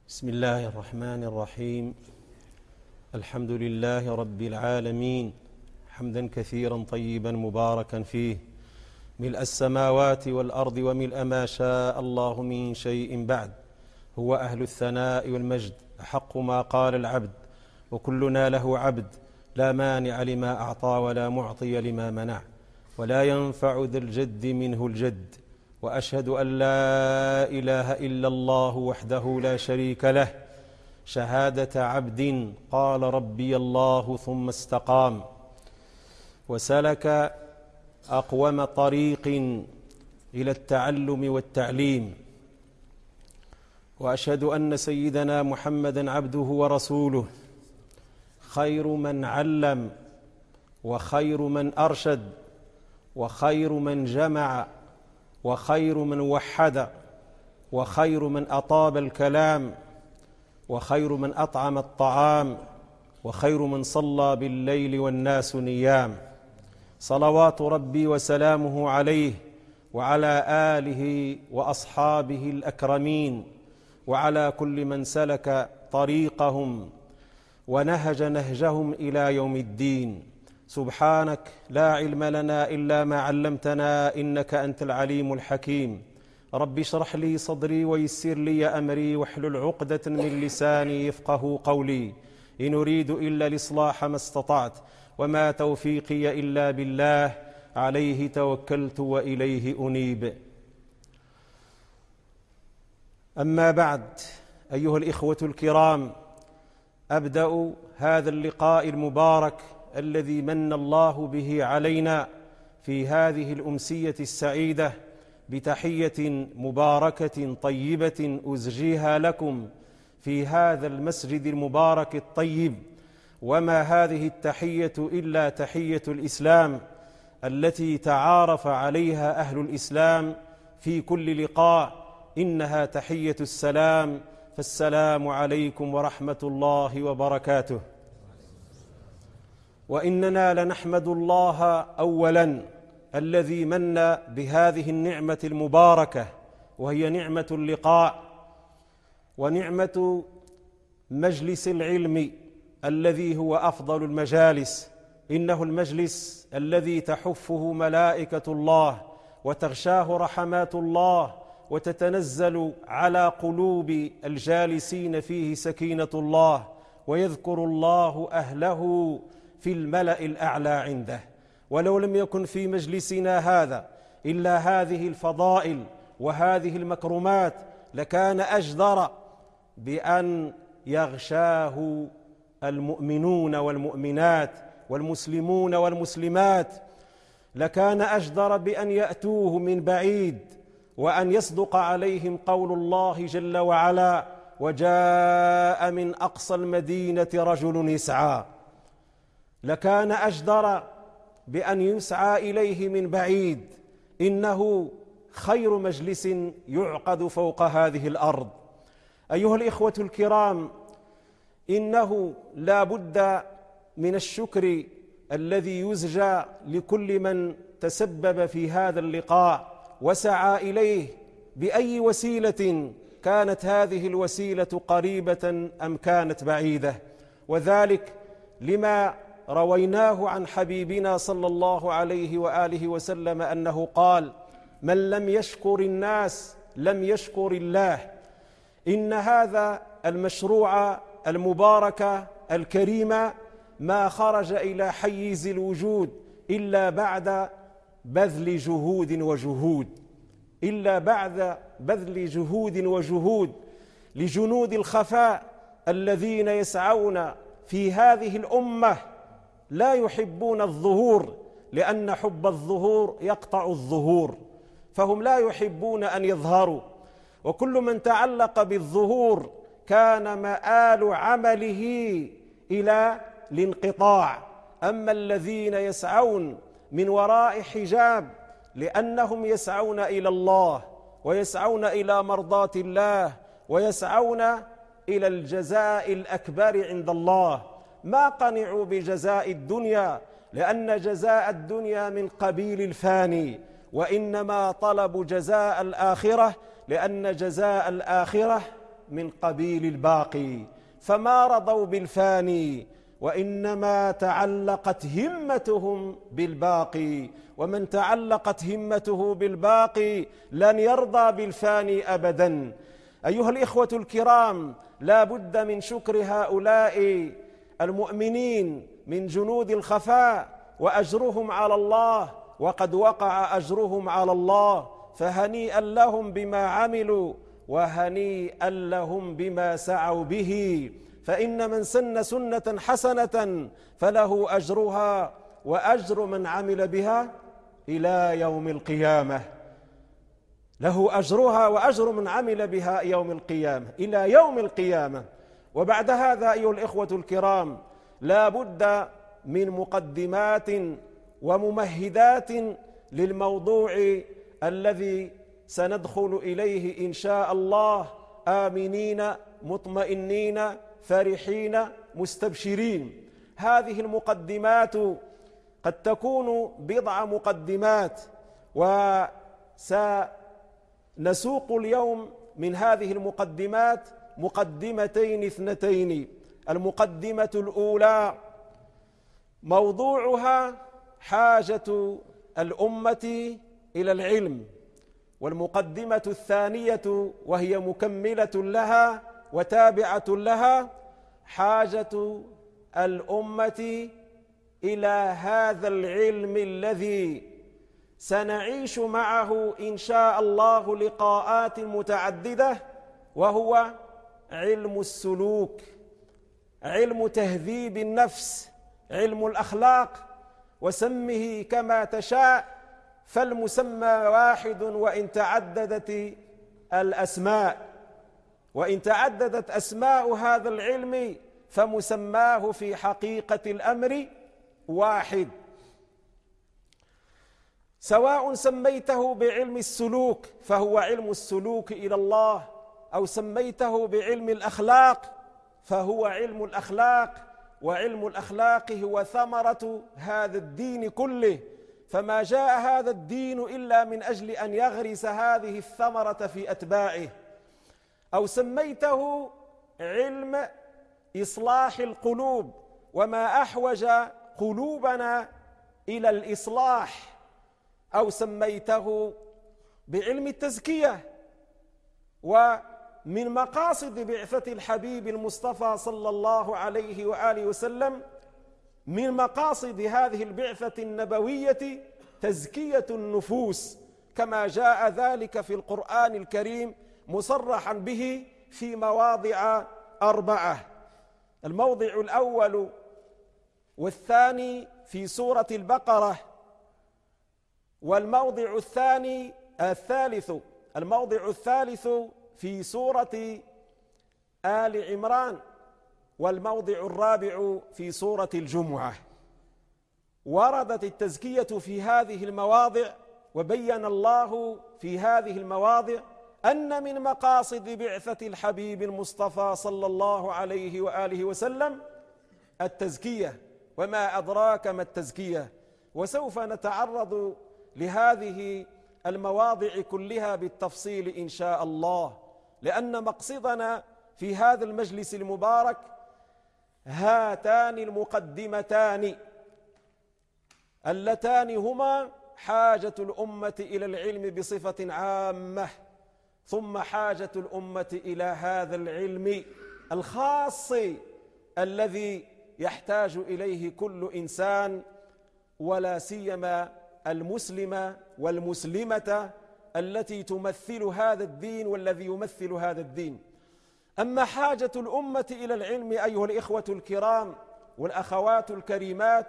بسم الله الرحمن الرحيم. الحمد لله رب العالمين، حمدا كثيرا طيبا مباركا فيه، ملء السماوات والأرض وملء ما شاء الله من شيء بعد. هو أهل الثناء والمجد، أحق ما قال العبد، وكلنا له عبد، لا مانع لما أعطى ولا معطي لما منع، ولا ينفع ذا الجد منه الجد. وأشهد أن لا إله إلا الله وحده لا شريك له، شهادة عبد قال ربي الله ثم استقام، وسلك أقوم طريق إلى التعلم والتعليم. وأشهد أن سيدنا محمدًا عبده ورسوله، خير من علم، وخير من أرشد، وخير من جمع، وخير من وحد، وخير من أطاب الكلام، وخير من أطعم الطعام، وخير من صلى بالليل والناس نيام. صلوات ربي وسلامه عليه وعلى آله وأصحابه الأكرمين، وعلى كل من سلك طريقهم ونهج نهجهم إلى يوم الدين. سبحانك لا علم لنا إلا ما علمتنا، إنك أنت العليم الحكيم. رب اشرح لي صدري ويسر لي أمري واحلل عقدة من لساني يفقه قولي. إن أريد إلا الإصلاح ما استطعت، وما توفيقي إلا بالله، عليه توكلت وإليه أنيب. أما بعد، أيها الإخوة الكرام، أبدأ هذا اللقاء المبارك الذي من الله به علينا في هذه الأمسية السعيدة بتحية مباركة طيبة أزجيها لكم في هذا المسجد المبارك الطيب. وما هذه التحية إلا تحية الإسلام التي تعارف عليها أهل الإسلام في كل لقاء، إنها تحية السلام، فالسلام عليكم ورحمة الله وبركاته. وإننا لنحمد الله أولاً الذي من بهذه النعمة المباركة، وهي نعمة اللقاء ونعمة مجلس العلم الذي هو أفضل المجالس. إنه المجلس الذي تحفه ملائكة الله وتغشاه رحمات الله، وتتنزل على قلوب الجالسين فيه سكينة الله، ويذكر الله أهله في الملأ الأعلى عنده. ولو لم يكن في مجلسنا هذا إلا هذه الفضائل وهذه المكرمات، لكان أجدر بأن يغشاه المؤمنون والمؤمنات والمسلمون والمسلمات، لكان أجدر بأن يأتوه من بعيد، وأن يصدق عليهم قول الله جل وعلا: وجاء من أقصى المدينة رجل يسعى. لكان أجدر بأن يسعى إليه من بعيد. إنه خير مجلس يعقد فوق هذه الأرض. أيها الإخوة الكرام، إنه لا بد من الشكر الذي يزجى لكل من تسبب في هذا اللقاء وسعى إليه بأي وسيلة كانت هذه الوسيلة قريبة أم كانت بعيدة. وذلك لما رويناه عن حبيبنا صلى الله عليه وآله وسلم أنه قال: من لم يشكر الناس لم يشكر الله. إن هذا المشروع المبارك الكريم ما خرج إلى حيز الوجود إلا بعد بذل جهود وجهود لجنود الخفاء الذين يسعون في هذه الأمة، لا يحبون الظهور، لأن حب الظهور يقطع الظهور، فهم لا يحبون أن يظهروا. وكل من تعلق بالظهور كان مآل عمله إلى الانقطاع. أما الذين يسعون من وراء حجاب لأنهم يسعون إلى الله، ويسعون إلى مرضاة الله، ويسعون إلى الجزاء الأكبر عند الله، ما قنعوا بجزاء الدنيا، لأن جزاء الدنيا من قبيل الفاني، وإنما طلبوا جزاء الآخرة، لأن جزاء الآخرة من قبيل الباقي، فما رضوا بالفاني وإنما تعلقت همتهم بالباقي، ومن تعلقت همته بالباقي لن يرضى بالفاني أبدا. أيها الإخوة الكرام، لا بد من شكر هؤلاء المؤمنين من جنود الخفاء، وأجرهم على الله، وقد وقع أجرهم على الله، فهنيئا لهم بما عملوا وهنيئا لهم بما سعوا به. فإن من سن سنة حسنة فله أجرها وأجر من عمل بها إلى يوم القيامة، له أجرها وأجر من عمل بها يوم القيامة إلى يوم القيامة. وبعد هذا أيها الإخوة الكرام، لا بد من مقدمات وممهدات للموضوع الذي سندخل إليه إن شاء الله آمنين مطمئنين فرحين مستبشرين. هذه المقدمات قد تكون بضع مقدمات، وسنسوق اليوم من هذه المقدمات مقدمتين اثنتين. المقدمة الأولى موضوعها حاجة الأمة إلى العلم، والمقدمة الثانية وهي مكملة لها وتابعة لها حاجة الأمة إلى هذا العلم الذي سنعيش معه إن شاء الله لقاءات متعددة، وهو علم السلوك، علم تهذيب النفس، علم الأخلاق، وسمه كما تشاء، فالمسمى واحد وإن تعددت الأسماء، وإن تعددت أسماء هذا العلم فمسماه في حقيقة الأمر واحد. سواء سميته بعلم السلوك فهو علم السلوك إلى الله، أو سميته بعلم الأخلاق فهو علم الأخلاق، وعلم الأخلاق هو ثمرة هذا الدين كله، فما جاء هذا الدين إلا من أجل أن يغرس هذه الثمرة في أتباعه. أو سميته علم إصلاح القلوب، وما أحوج قلوبنا إلى الإصلاح. أو سميته بعلم التزكية، ومن مقاصد بعثة الحبيب المصطفى صلى الله عليه وآله وسلم، من مقاصد هذه البعثة النبوية تزكية النفوس، كما جاء ذلك في القرآن الكريم مصرحا به في مواضع 4. الموضع الأول والثاني في سورة البقرة، والموضع الثالث الموضع الثالث في سورة آل عمران، والموضع الرابع في سورة الجمعة. وردت التزكية في هذه المواضع، وبين الله في هذه المواضع أن من مقاصد بعثة الحبيب المصطفى صلى الله عليه وآله وسلم التزكية. وما أدراك ما التزكية؟ وسوف نتعرض لهذه المواضع كلها بالتفصيل إن شاء الله، لأن مقصدنا في هذا المجلس المبارك هاتان المقدمتان اللتان هما حاجة الأمة إلى العلم بصفة عامة، ثم حاجة الأمة إلى هذا العلم الخاص الذي يحتاج إليه كل إنسان، ولا سيما المسلم والمسلمة التي تمثل هذا الدين والذي يمثل هذا الدين. أما حاجة الأمة إلى العلم أيها الإخوة الكرام والأخوات الكريمات،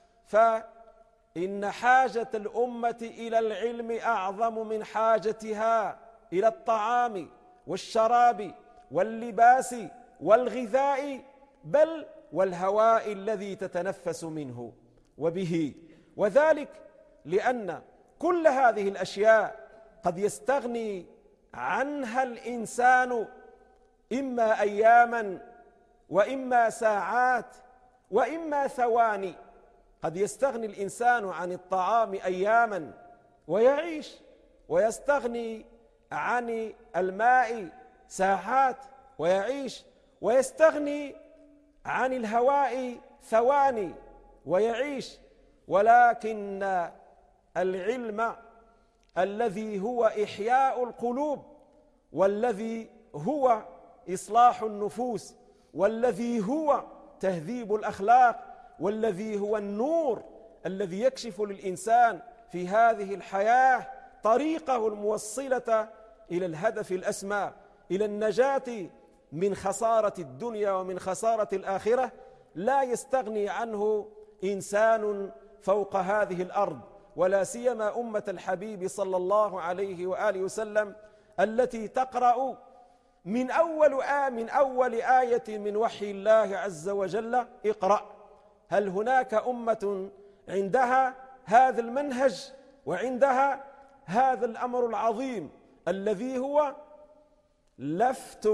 فإن حاجة الأمة إلى العلم أعظم من حاجتها إلى الطعام والشراب واللباس والغذاء، بل والهواء الذي تتنفس منه وبه. وذلك لأن كل هذه الأشياء قد يستغني عنها الإنسان إما أياما وإما ساعات وإما ثواني. قد يستغني الإنسان عن الطعام أياما ويعيش، ويستغني عن الماء ساعات ويعيش ويستغني عن الهواء ثواني ويعيش، ولكن العلم الذي هو إحياء القلوب، والذي هو إصلاح النفوس، والذي هو تهذيب الأخلاق، والذي هو النور الذي يكشف للإنسان في هذه الحياة طريقه الموصلة إلى الهدف الأسمى، إلى النجاة من خسارة الدنيا ومن خسارة الآخرة، لا يستغني عنه إنسان فوق هذه الأرض، ولا سيما أمة الحبيب صلى الله عليه وآله وسلم التي تقرأ من أول آية من وحي الله عز وجل: اقرأ. هل هناك أمة عندها هذا المنهج وعندها هذا الأمر العظيم الذي هو لفت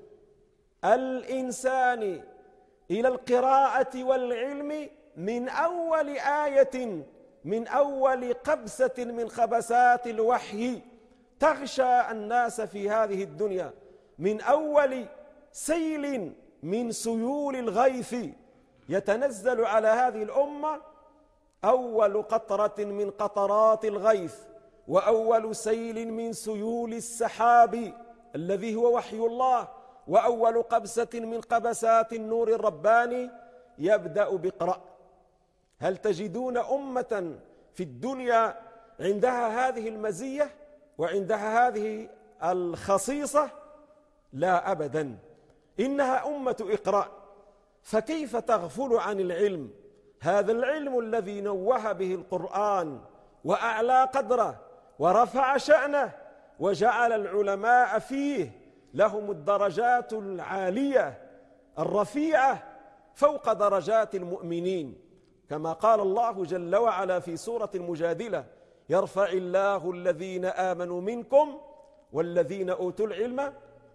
الإنسان إلى القراءة والعلم من أول آية، من أول قبسة من خبسات الوحي تغشى الناس في هذه الدنيا، من أول سيل من سيول الغيث يتنزل على هذه الأمة، أول قطرة من قطرات الغيث، وأول سيل من سيول السحاب الذي هو وحي الله، وأول قبسة من قبسات النور الرباني يبدأ بقرأ. هل تجدون أمة في الدنيا عندها هذه المزية وعندها هذه الخصيصة؟ لا أبدا، إنها أمة إقراء. فكيف تغفل عن العلم، هذا العلم الذي نوه به القرآن وأعلى قدره ورفع شأنه وجعل العلماء فيه لهم الدرجات العالية الرفيعة فوق درجات المؤمنين، كما قال الله جل وعلا في سورة المجادلة: يرفع الله الذين آمنوا منكم والذين أوتوا العلم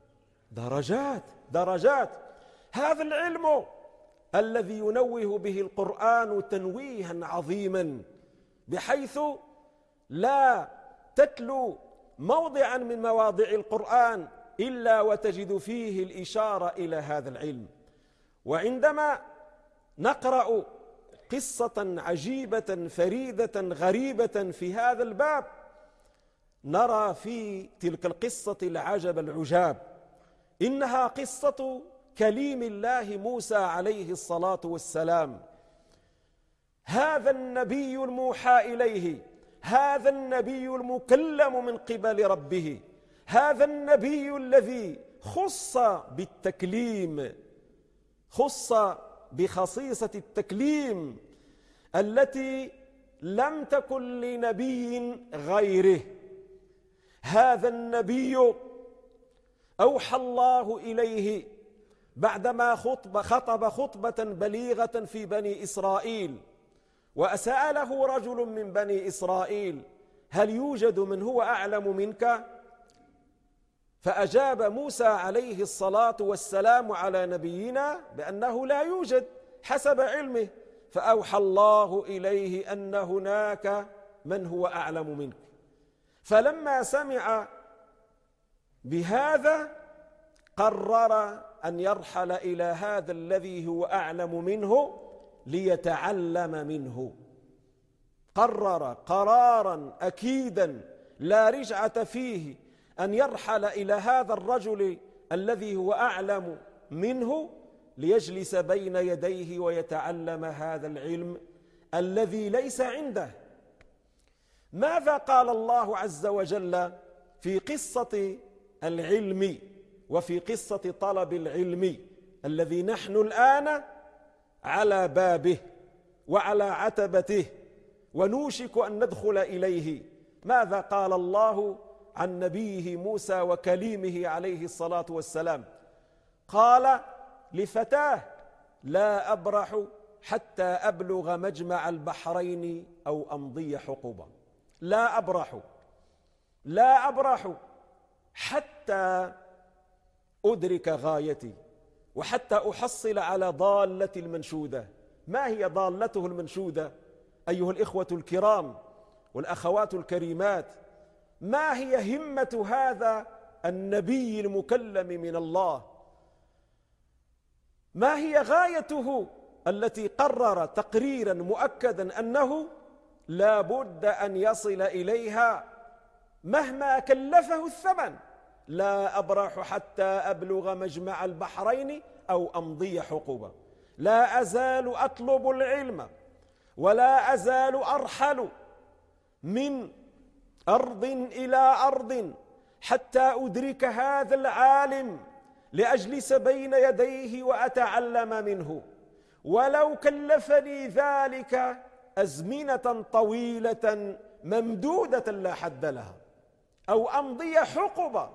درجات. هذا العلم الذي ينوه به القرآن تنويها عظيما، بحيث لا تتلو موضعا من مواضع القرآن إلا وتجد فيه الإشارة إلى هذا العلم. وعندما نقرأ قصة عجيبة فريدة غريبة في هذا الباب، نرى في تلك القصة العجب العجاب. إنها قصة كليم الله موسى عليه الصلاة والسلام، هذا النبي الموحى إليه، هذا النبي المكلم من قبل ربه، هذا النبي الذي خص بالتكليم، خص بخصيصة التكليم التي لم تكن لنبي غيره. هذا النبي أوحى الله إليه بعدما خطب خطبة بليغة في بني إسرائيل، وسأله رجل من بني إسرائيل: هل يوجد من هو أعلم منك؟ فأجاب موسى عليه الصلاة والسلام على نبينا بأنه لا يوجد حسب علمه، فأوحى الله إليه أن هناك من هو أعلم منك. فلما سمع بهذا قرر أن يرحل إلى هذا الذي هو أعلم منه ليتعلم منه. قرر قرارا أكيدا لا رجعة فيه أن يرحل إلى هذا الرجل الذي هو أعلم منه ليجلس بين يديه ويتعلم هذا العلم الذي ليس عنده. ماذا قال الله عز وجل في قصة العلم وفي قصة طلب العلم الذي نحن الآن على بابه وعلى عتبته ونوشك أن ندخل إليه؟ ماذا قال الله عن نبيه موسى وكليمه عليه الصلاة والسلام؟ قال لفتاه: لا أبرح حتى أبلغ مجمع البحرين أو أمضي حقوبا. لا أبرح حتى أدرك غايتي وحتى أحصل على ضالة المنشودة. ما هي ضالته المنشودة أيها الإخوة الكرام والأخوات الكريمات؟ ما هي همة هذا النبي المكلم من الله؟ ما هي غايته التي قرر تقريرا مؤكدا أنه لا بد أن يصل إليها مهما كلفه الثمن؟ لا أبرح حتى أبلغ مجمع البحرين أو أمضي حقوبا. لا أزال أطلب العلم ولا أزال أرحل من أرض إلى أرض حتى أدرك هذا العالم لأجلس بين يديه وأتعلم منه، ولو كلفني ذلك أزمنة طويلة ممدودة لا حد لها، أو أمضي حقبة.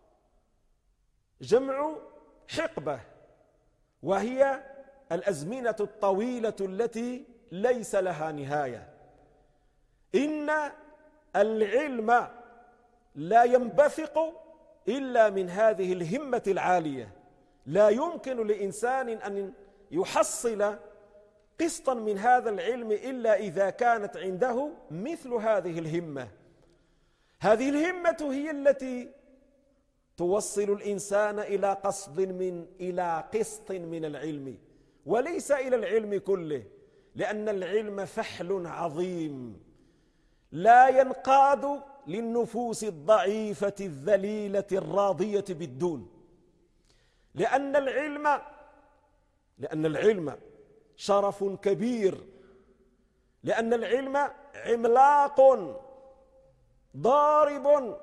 جمع حقبة، وهي الأزمنة الطويلة التي ليس لها نهاية. إن العلم لا ينبثق إلا من هذه الهمة العالية. لا يمكن لإنسان أن يحصل قسطا من هذا العلم إلا إذا كانت عنده مثل هذه الهمة. هذه الهمة هي التي توصل الإنسان إلى إلى قسط من العلم، وليس إلى العلم كله، لأن العلم فحل عظيم لا ينقاد للنفوس الضعيفة الذليلة الراضية بالدون، لأن العلم شرف كبير، لأن العلم عملاق ضارب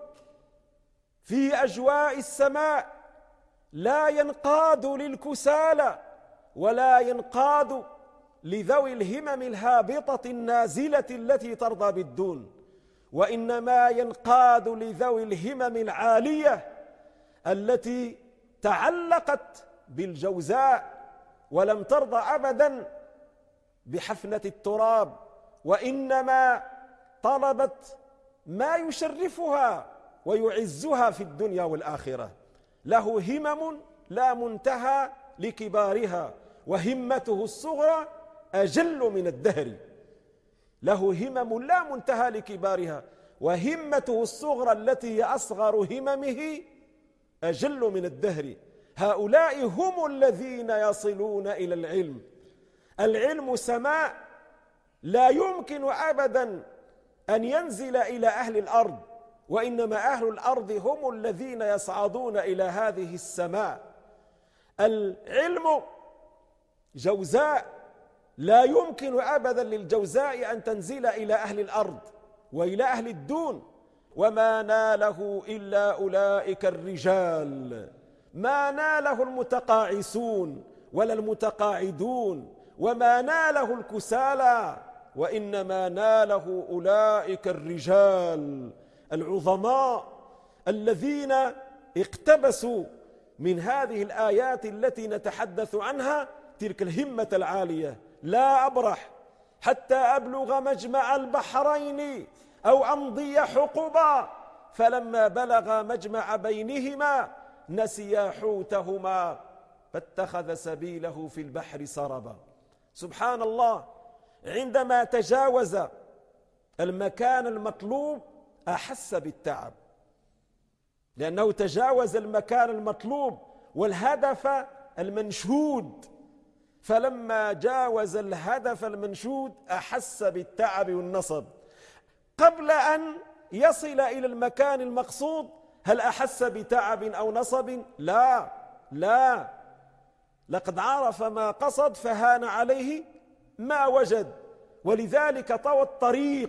في أجواء السماء، لا ينقاد للكسالى ولا ينقاد لذوي الهمم الهابطة النازلة التي ترضى بالدون، وإنما ينقاد لذوي الهمم العالية التي تعلقت بالجوزاء ولم ترضى أبدا بحفنة التراب، وإنما طلبت ما يشرفها ويعزها في الدنيا والآخرة. له همم لا منتهى لكبارها، وهمته الصغرى أجل من الدهر. له همم لا منتهى لكبارها، وهمته الصغرى التي هي أصغر هممه أجل من الدهر. هؤلاء هم الذين يصلون إلى العلم. العلم سماء لا يمكن أبدا أن ينزل إلى أهل الأرض، وإنما أهل الأرض هم الذين يصعدون إلى هذه السماء. العلم جوزاء، لا يمكن أبدا للجوزاء أن تنزل إلى أهل الأرض وإلى أهل الدون، وما ناله إلا أولئك الرجال، ما ناله المتقاعسون ولا المتقاعدون، وما ناله الكسالى، وإنما ناله أولئك الرجال العظماء الذين اقتبسوا من هذه الآيات التي نتحدث عنها تلك الهمة العالية. لا أبرح حتى أبلغ مجمع البحرين أو أمضي حقبا، فلما بلغ مجمع بينهما نسيا حوتهما فاتخذ سبيله في البحر سربا. سبحان الله، عندما تجاوز المكان المطلوب أحس بالتعب، لأنه تجاوز المكان المطلوب والهدف المنشود، فلما جاوز الهدف المنشود أحس بالتعب والنصب. قبل أن يصل إلى المكان المقصود هل أحس بتعب أو نصب؟ لا، لقد عرف ما قصد فهان عليه ما وجد، ولذلك طوى الطريق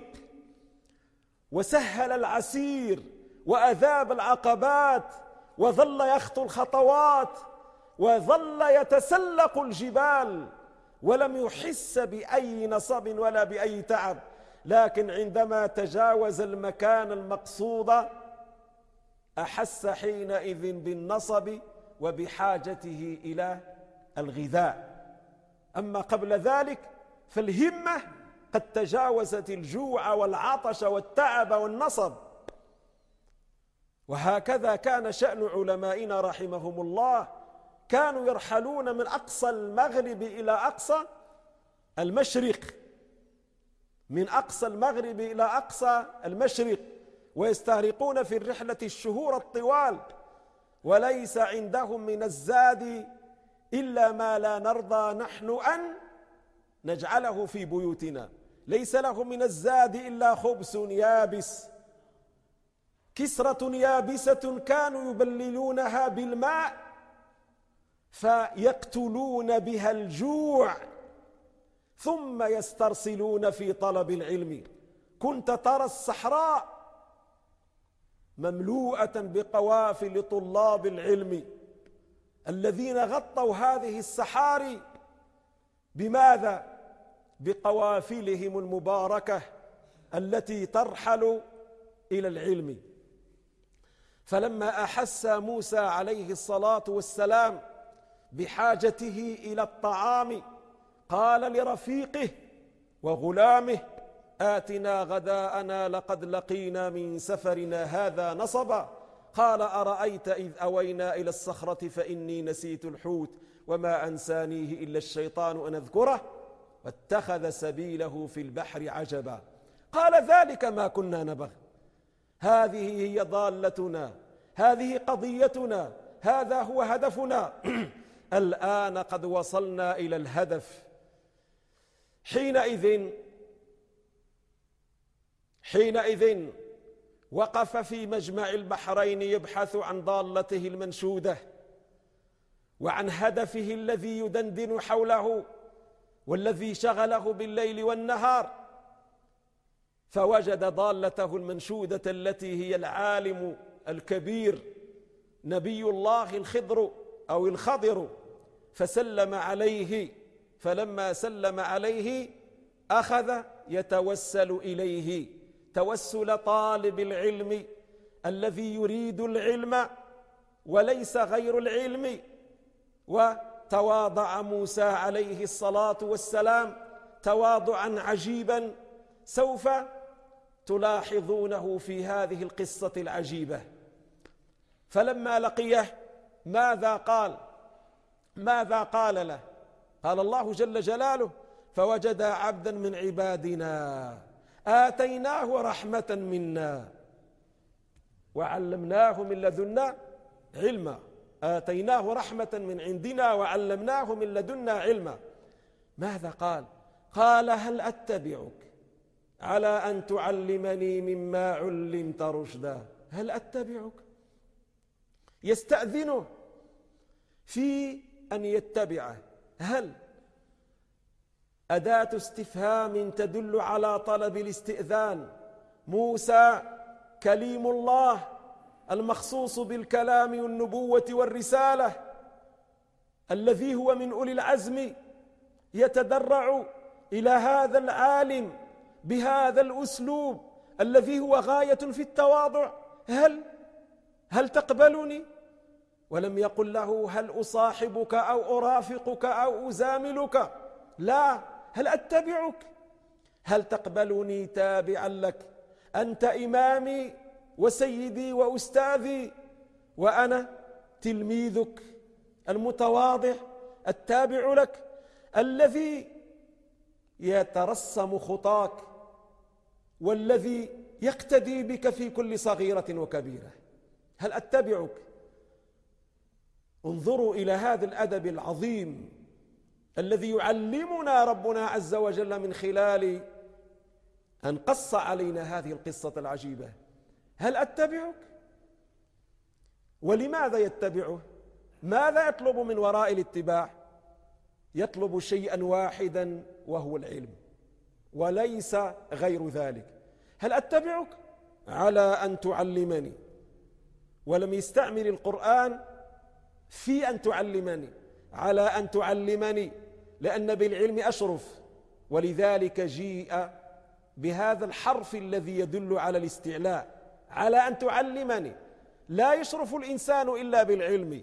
وسهل العسير وأذاب العقبات، وظل يخطو الخطوات، وظل يتسلق الجبال، ولم يحس بأي نصب ولا بأي تعب. لكن عندما تجاوز المكان المقصود أحس حينئذ بالنصب وبحاجته إلى الغذاء. أما قبل ذلك فالهمة قد تجاوزت الجوع والعطش والتعب والنصب. وهكذا كان شأن علمائنا رحمهم الله، كانوا يرحلون من أقصى المغرب إلى أقصى المشرق، من أقصى المغرب إلى أقصى المشرق، ويستغرقون في الرحلة الشهور الطوال، وليس عندهم من الزاد إلا ما لا نرضى نحن أن نجعله في بيوتنا. ليس له من الزاد إلا خبز يابس، كسرة يابسة كانوا يبللونها بالماء فيقتلون بها الجوع ثم يسترسلون في طلب العلم. كنت ترى الصحراء مملوءة بقوافل طلاب العلم الذين غطوا هذه الصحاري بماذا؟ بقوافلهم المباركة التي ترحل إلى العلم. فلما أحس موسى عليه الصلاة والسلام بحاجته إلى الطعام قال لرفيقه وغلامه: آتنا غداءنا لقد لقينا من سفرنا هذا نصبا. قال: أرأيت إذ أوينا إلى الصخرة فإني نسيت الحوت وما أنسانيه إلا الشيطان أن أذكره واتخذ سبيله في البحر عجبا. قال: ذلك ما كنا نبغ، هذه هي ضالتنا، هذه قضيتنا، هذا هو هدفنا. الآن قد وصلنا إلى الهدف. حينئذ وقف في مجمع البحرين يبحث عن ضالته المنشودة وعن هدفه الذي يدندن حوله والذي شغله بالليل والنهار، فوجد ضالته المنشودة التي هي العالم الكبير نبي الله الخضر، فسلم عليه. فلما سلم عليه أخذ يتوسل إليه توسل طالب العلم الذي يريد العلم وليس غير العلم. وتواضع موسى عليه الصلاة والسلام تواضعا عجيبا سوف تلاحظونه في هذه القصة العجيبة. فلما لقيه ماذا قال له؟ قال الله جل جلاله: فوجد عبدا من عبادنا آتيناه رحمة منا وعلمناه من لدنا علما. آتيناه رحمة من عندنا وعلمناه من لدنا علما. ماذا قال؟ قال: هل أتبعك على أن تعلمني مما علمت رشدا؟ هل أتبعك؟ يستأذنه في أن يتبعه. هل أداة استفهام تدل على طلب الاستئذان. موسى كليم الله المخصوص بالكلام والنبوة والرسالة الذي هو من أولي العزم يتدرع إلى هذا العالم بهذا الأسلوب الذي هو غاية في التواضع: هل تقبلني؟ ولم يقل له: هل أصاحبك أو أرافقك أو أزاملك؟ لا، هل أتبعك؟ هل تقبلني تابعا لك؟ أنت إمامي وسيدي وأستاذي وأنا تلميذك المتواضع التابع لك الذي يترسم خطاك والذي يقتدي بك في كل صغيرة وكبيرة. هل أتبعك؟ انظروا إلى هذا الأدب العظيم الذي يعلمنا ربنا عز وجل من خلال أن قص علينا هذه القصة العجيبة. هل أتبعك؟ ولماذا يتبعه؟ ماذا يطلب من وراء الاتباع؟ يطلب شيئا واحدا وهو العلم وليس غير ذلك. هل أتبعك على أن تعلمني؟ ولم يستعمل القرآن في أن تعلمني، على أن تعلمني، لأن بالعلم أشرف، ولذلك جيء بهذا الحرف الذي يدل على الاستعلاء، على أن تعلمني. لا يشرف الإنسان إلا بالعلم.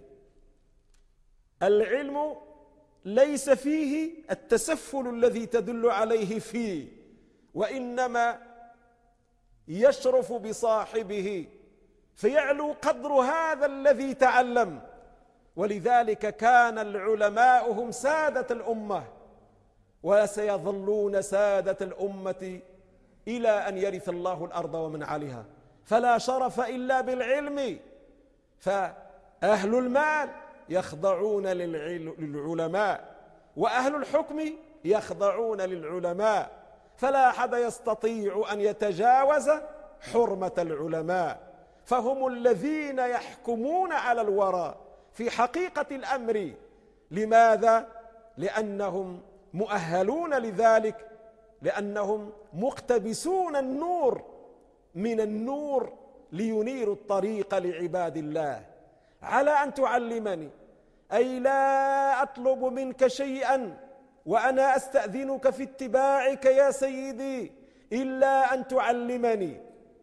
العلم ليس فيه التسفل الذي تدل عليه فيه، وإنما يشرف بصاحبه فيعلو قدر هذا الذي تعلم. ولذلك كان العلماء هم سادة الأمة وسيظلون سادة الأمة إلى أن يرث الله الأرض ومن عليها. فلا شرف إلا بالعلم. فأهل المال يخضعون للعلماء، وأهل الحكم يخضعون للعلماء، فلا أحد يستطيع أن يتجاوز حرمة العلماء، فهم الذين يحكمون على الورى في حقيقة الأمر. لماذا؟ لأنهم مؤهلون لذلك، لأنهم مقتبسون النور من النور لينيروا الطريق لعباد الله. على أن تعلمني، أي لا أطلب منك شيئا وأنا أستأذنك في اتباعك يا سيدي إلا أن تعلمني.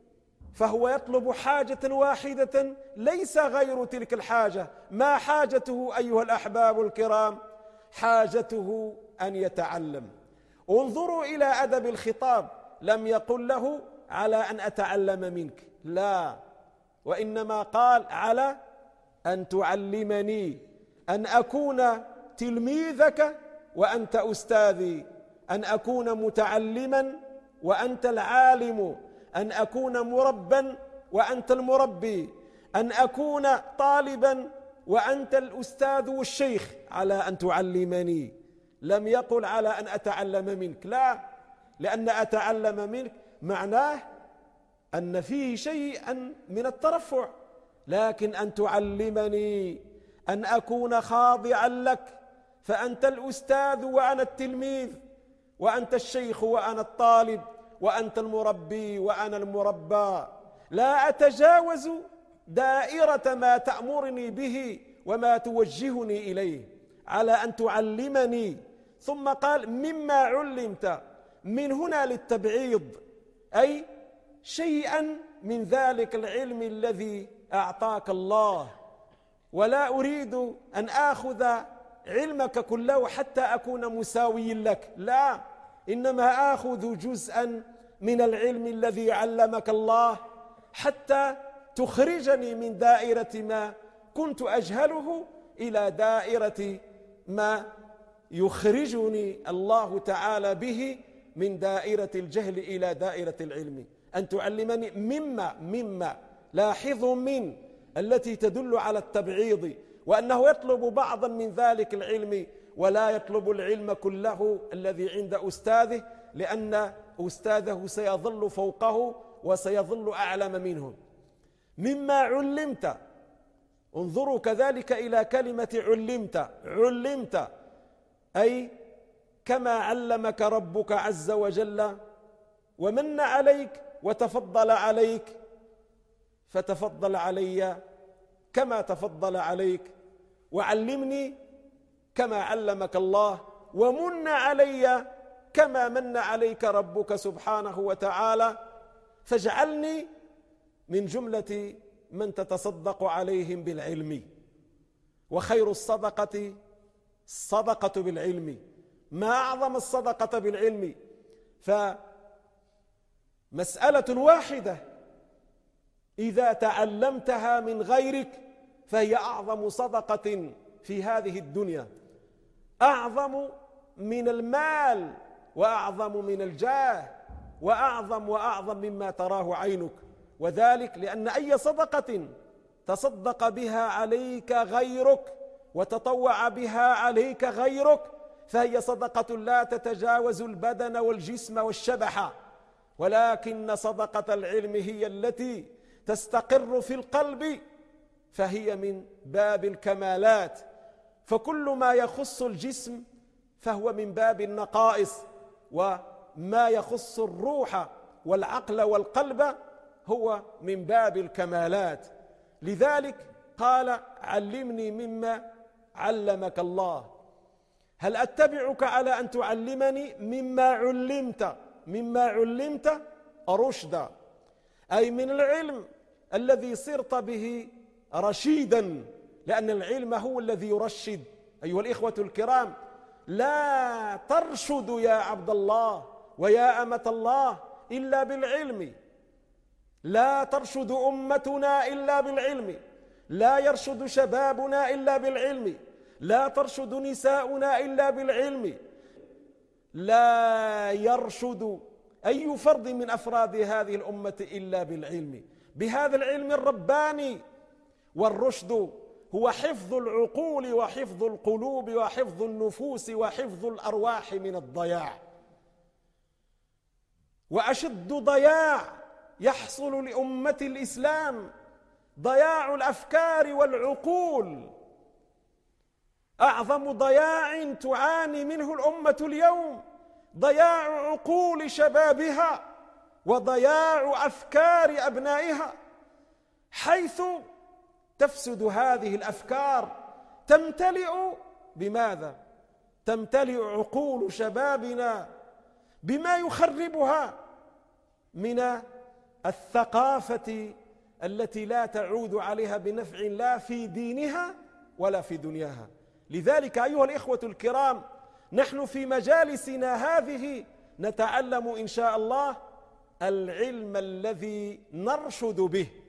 فهو يطلب حاجة واحدة ليس غير تلك الحاجة. ما حاجته أيها الأحباب الكرام؟ حاجته أن يتعلم. انظروا إلى أدب الخطاب، لم يقل له على أن أتعلم منك، لا، وإنما قال على أن تعلمني، أن أكون تلميذك وأنت أستاذي، أن أكون متعلما وأنت العالم، أن أكون مربا وأنت المربي، أن أكون طالبا وأنت الأستاذ والشيخ، على أن تعلمني. لم يقل على أن أتعلم منك، لا، لأن أتعلم منك معناه أن فيه شيئا من الترفع، لكن أن تعلمني، أن أكون خاضعا لك، فأنت الأستاذ وأنا التلميذ، وأنت الشيخ وأنا الطالب، وأنت المربي وأنا المربى. لا أتجاوز دائرة ما تأمرني به وما توجهني إليه، على أن تعلمني. ثم قال مما علمت، من هنا للتبعيض، أي شيئا من ذلك العلم الذي أعطاك الله، ولا أريد أن آخذ علمك كله حتى أكون مساوي لك، لا، إنما آخذ جزءا من العلم الذي علمك الله حتى تخرجني من دائرة ما كنت أجهله إلى دائرة ما يخرجني الله تعالى به من دائرة الجهل إلى دائرة العلم. أن تعلمني مما لاحظوا من التي تدل على التبعيض، وأنه يطلب بعضا من ذلك العلم ولا يطلب العلم كله الذي عند أستاذه، لأن أستاذه سيظل فوقه وسيظل أعلم منه. مما علمت، انظروا كذلك إلى كلمة علمت، أي كما علمك ربك عز وجل ومن عليك وتفضل عليك، فتفضل علي كما تفضل عليك، وعلمني كما علمك الله، ومن علي كما من عليك ربك سبحانه وتعالى، فاجعلني من جملة من تتصدق عليهم بالعلم. وخير الصدقة الصدقة بالعلم، ما أعظم الصدقة بالعلم. فمسألة واحدة إذا تعلمتها من غيرك فهي أعظم صدقة في هذه الدنيا، أعظم من المال، وأعظم من الجاه، وأعظم مما تراه عينك. وذلك لأن أي صدقة تصدق بها عليك غيرك وتطوع بها عليك غيرك فهي صدقة لا تتجاوز البدن والجسم والشبح، ولكن صدقة العلم هي التي تستقر في القلب، فهي من باب الكمالات. فكل ما يخص الجسم فهو من باب النقائص، وما يخص الروح والعقل والقلب هو من باب الكمالات. لذلك قال علمني مما علمك الله. هل أتبعك على أن تعلمني مما علمت رشدا، أي من العلم الذي صرت به رشيدا، لأن العلم هو الذي يرشد. أيها الإخوة الكرام، لا ترشد يا عبد الله ويا أمة الله إلا بالعلم، لا ترشد أمتنا إلا بالعلم، لا يرشد شبابنا إلا بالعلم، لا ترشد نساؤنا إلا بالعلم، لا يرشد أي فرد من أفراد هذه الأمة إلا بالعلم، بهذا العلم الرباني. والرشد هو حفظ العقول وحفظ القلوب وحفظ النفوس وحفظ الأرواح من الضياع. وأشد ضياع يحصل لأمة الإسلام ضياع الأفكار والعقول. أعظم ضياع تعاني منه الأمة اليوم ضياع عقول شبابها وضياع أفكار أبنائها، حيث تفسد هذه الأفكار تمتلئ بماذا؟ تمتلئ عقول شبابنا بما يخربها من الثقافة التي لا تعود عليها بنفع لا في دينها ولا في دنياها. لذلك أيها الإخوة الكرام، نحن في مجالسنا هذه نتعلم إن شاء الله العلم الذي نرشد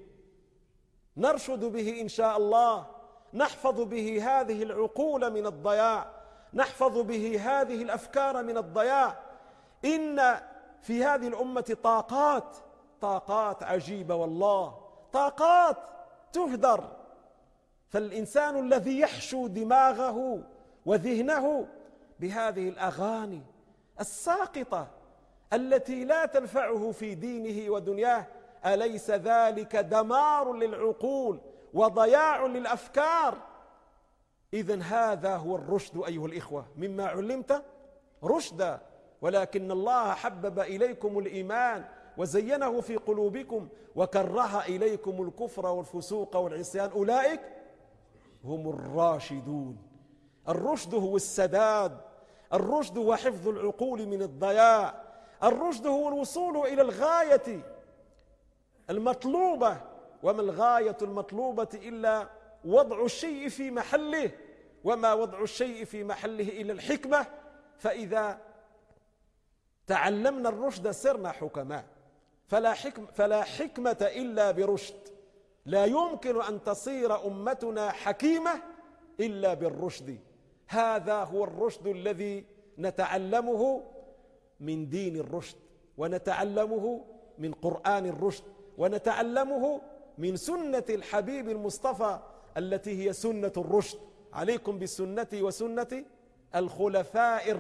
به إن شاء الله، نحفظ به هذه العقول من الضياع، نحفظ به هذه الأفكار من الضياع. إن في هذه الأمة طاقات عجيبة والله، طاقات تهدر. فالإنسان الذي يحشو دماغه وذهنه بهذه الأغاني الساقطة التي لا تنفعه في دينه ودنياه، أليس ذلك دمار للعقول وضياع للأفكار؟ إذن هذا هو الرشد أيها الإخوة، مما علمت رشدا. ولكن الله حبب إليكم الإيمان وزينه في قلوبكم وكره إليكم الكفر والفسوق والعصيان، أولئك هم الراشدون. الرشد هو السداد، الرشد هو حفظ العقول من الضياع، الرشد هو الوصول إلى الغاية المطلوبة. وما الغاية المطلوبة إلا وضع الشيء في محله، وما وضع الشيء في محله إلا الحكمة. فإذا تعلمنا الرشد صرنا حكماء. فلا حكمة إلا برشد، لا يمكن أن تصير أمتنا حكيمة إلا بالرشد. هذا هو الرشد الذي نتعلمه من دين الرشد، ونتعلمه من قرآن الرشد، ونتعلمه من سنة الحبيب المصطفى التي هي سنة الرشد. عليكم بسنتي وسنة الخلفاء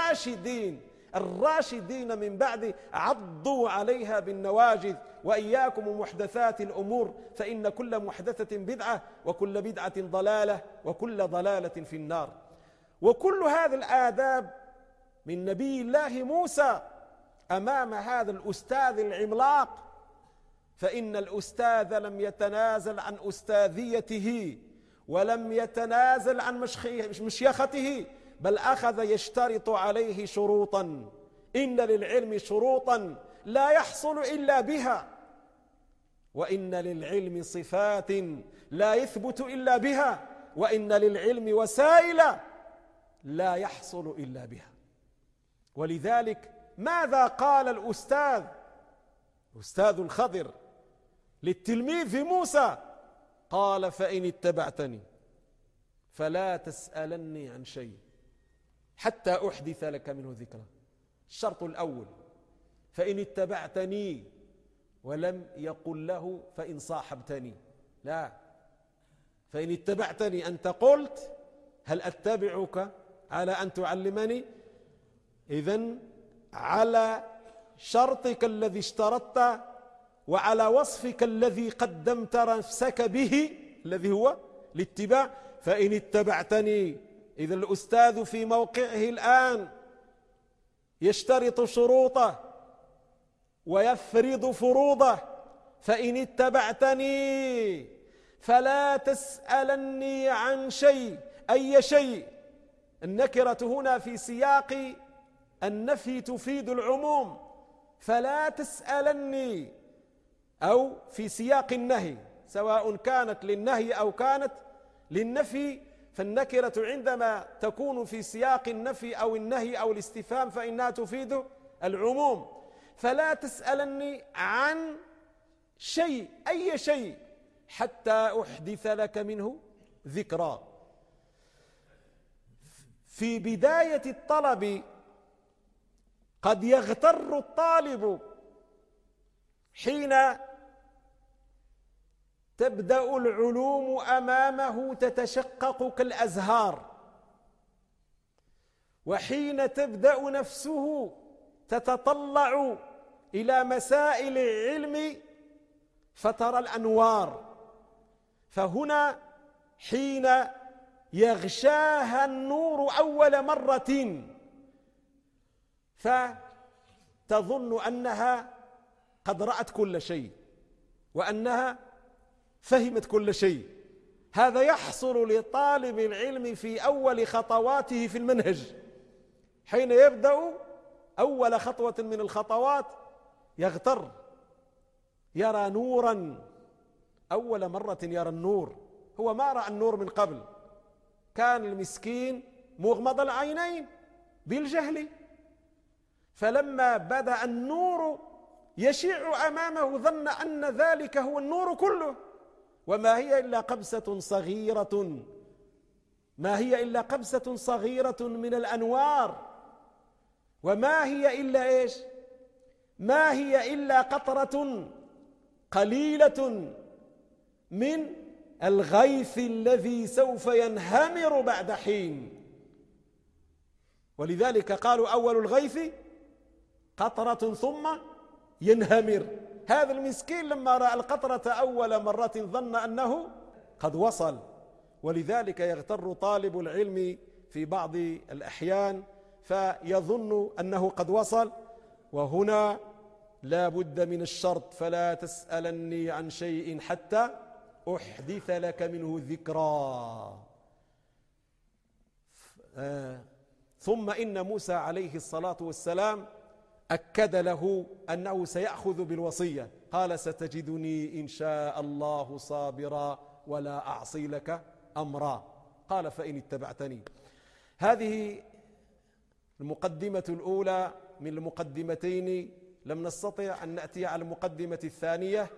الراشدين من بعد، عضوا عليها بالنواجذ. وإياكم ومحدثات الأمور، فإن كل محدثة بدعة وكل بدعة ضلالة وكل ضلالة في النار. وكل هذه الآداب من نبي الله موسى أمام هذا الأستاذ العملاق. فإن الأستاذ لم يتنازل عن أستاذيته ولم يتنازل عن مشيخته، بل أخذ يشترط عليه شروطا. إن للعلم شروطا لا يحصل إلا بها، وإن للعلم صفات لا يثبت إلا بها، وإن للعلم وسائل لا يحصل إلا بها. ولذلك ماذا قال الأستاذ الخضر للتلميذ موسى؟ قال: فإن اتبعتني فلا تسألني عن شيء حتى أحدث لك منه ذكرى. الشرط الأول فإن اتبعتني، ولم يقل له فإن صاحبتني، لا، فإن اتبعتني أنت قلت هل أتبعك على أن تعلمني؟ إذن على شرطك الذي اشترطت وعلى وصفك الذي قدمت نفسك به الذي هو الاتباع. فإن اتبعتني، إذا الأستاذ في موقعه الآن يشترط شروطه ويفرض فروضه. فإن اتبعتني فلا تسألني عن شيء، أي شيء. النكرة هنا في سياق النفي تفيد العموم، فلا تسألني، أو في سياق النهي، سواء كانت للنهي أو كانت للنفي. فالنكرة عندما تكون في سياق النفي أو النهي أو الاستفهام فإنها تفيد العموم. فلا تسألني عن شيء، أي شيء، حتى أحدث لك منه ذكرى. في بداية الطلب قد يغتر الطالب حين تبدأ العلوم أمامه تتشقق كالأزهار، وحين تبدأ نفسه تتطلع إلى مسائل العلم فترى الأنوار. فهنا حين يغشاها النور أول مرة فتظن أنها قد رأت كل شيء وأنها فهمت كل شيء. هذا يحصل لطالب العلم في أول خطواته في المنهج، حين يبدأ أول خطوة من الخطوات يغتر، يرى نورا أول مرة، يرى النور. هو ما رأى النور من قبل، كان المسكين مغمض العينين بالجهل، فلما بدأ النور يشع أمامه ظن أن ذلك هو النور كله، وما هي إلا قبسة صغيرة، ما هي إلا قبسة صغيرة من الأنوار. وما هي إلا إيش؟ ما هي إلا قطرة قليلة من الغيث الذي سوف ينهمر بعد حين. ولذلك قالوا أول الغيث قطرة ثم ينهمر. هذا المسكين لما رأى القطرة أول مرة ظن أنه قد وصل. ولذلك يغتر طالب العلم في بعض الأحيان فيظن أنه قد وصل. وهنا لا بد من الشرط: فلا تسألني عن شيء حتى أحدث لك منه ذكرى. ثم إن موسى عليه الصلاة والسلام أكد له أنه سيأخذ بالوصية، قال: ستجدني إن شاء الله صابرا ولا أعصي لك أمرا. قال: فإن اتبعتني. هذه المقدمة الأولى من المقدمتين، لم نستطع أن نأتي على المقدمة الثانية،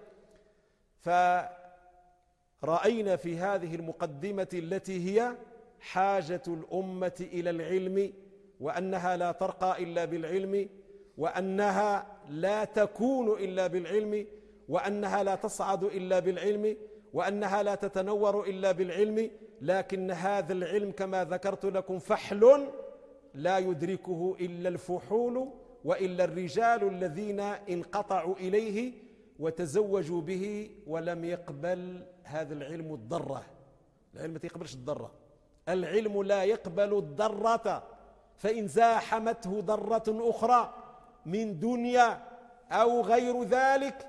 فرأينا في هذه المقدمة التي هي حاجة الأمة إلى العلم، وأنها لا ترقى إلا بالعلم، وأنها لا تكون إلا بالعلم، وأنها لا تصعد إلا بالعلم، وأنها لا تتنور إلا بالعلم. لكن هذا العلم كما ذكرت لكم فحل لا يدركه إلا الفحول وإلا الرجال الذين انقطعوا إليه وتزوجوا به ولم يقبل هذا العلم الضرة. العلم ما يقبلش الضرة، العلم لا يقبل الضرة، فإن زاحمته ضرة أخرى من دنيا أو غير ذلك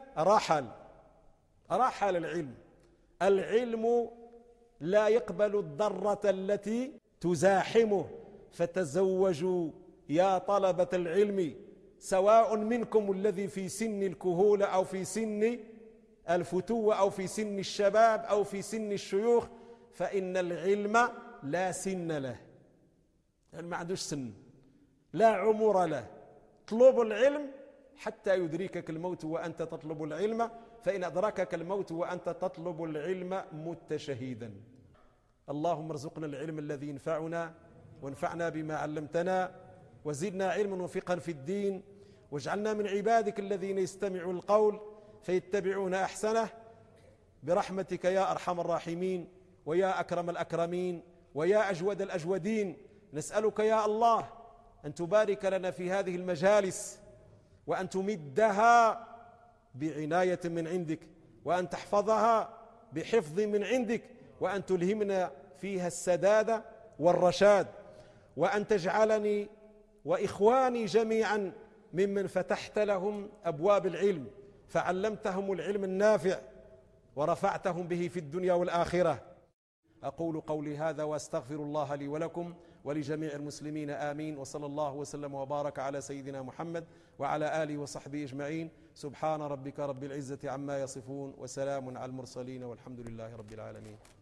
رحل العلم. العلم لا يقبل الضرة التي تزاحمه. فتزوجوا يا طلبة العلم، سواء منكم الذي في سن الكهولة أو في سن الفتوة أو في سن الشباب أو في سن الشيوخ، فإن العلم لا سن له، ما عندوش سن، لا عمر له. اطلب العلم حتى يدركك الموت وأنت تطلب العلم، فإن أدركك الموت وأنت تطلب العلم مت شهيدا. اللهم ارزقنا العلم الذي ينفعنا، وانفعنا بما علمتنا، وزدنا علما وفقها في الدين، واجعلنا من عبادك الذين يستمعون القول فيتبعون أحسنه، برحمتك يا أرحم الراحمين ويا أكرم الأكرمين ويا أجود الأجودين. نسألك يا الله أن تبارك لنا في هذه المجالس، وأن تمدها بعناية من عندك، وأن تحفظها بحفظ من عندك، وأن تلهمنا فيها السداد والرشاد، وأن تجعلني وإخواني جميعا ممن فتحت لهم أبواب العلم فعلمتهم العلم النافع ورفعتهم به في الدنيا والآخرة. أقول قولي هذا وأستغفر الله لي ولكم ولجميع المسلمين، آمين. وصلى الله وسلم وبارك على سيدنا محمد وعلى آله وصحبه أجمعين. سبحان ربك رب العزة عما يصفون، وسلام على المرسلين، والحمد لله رب العالمين.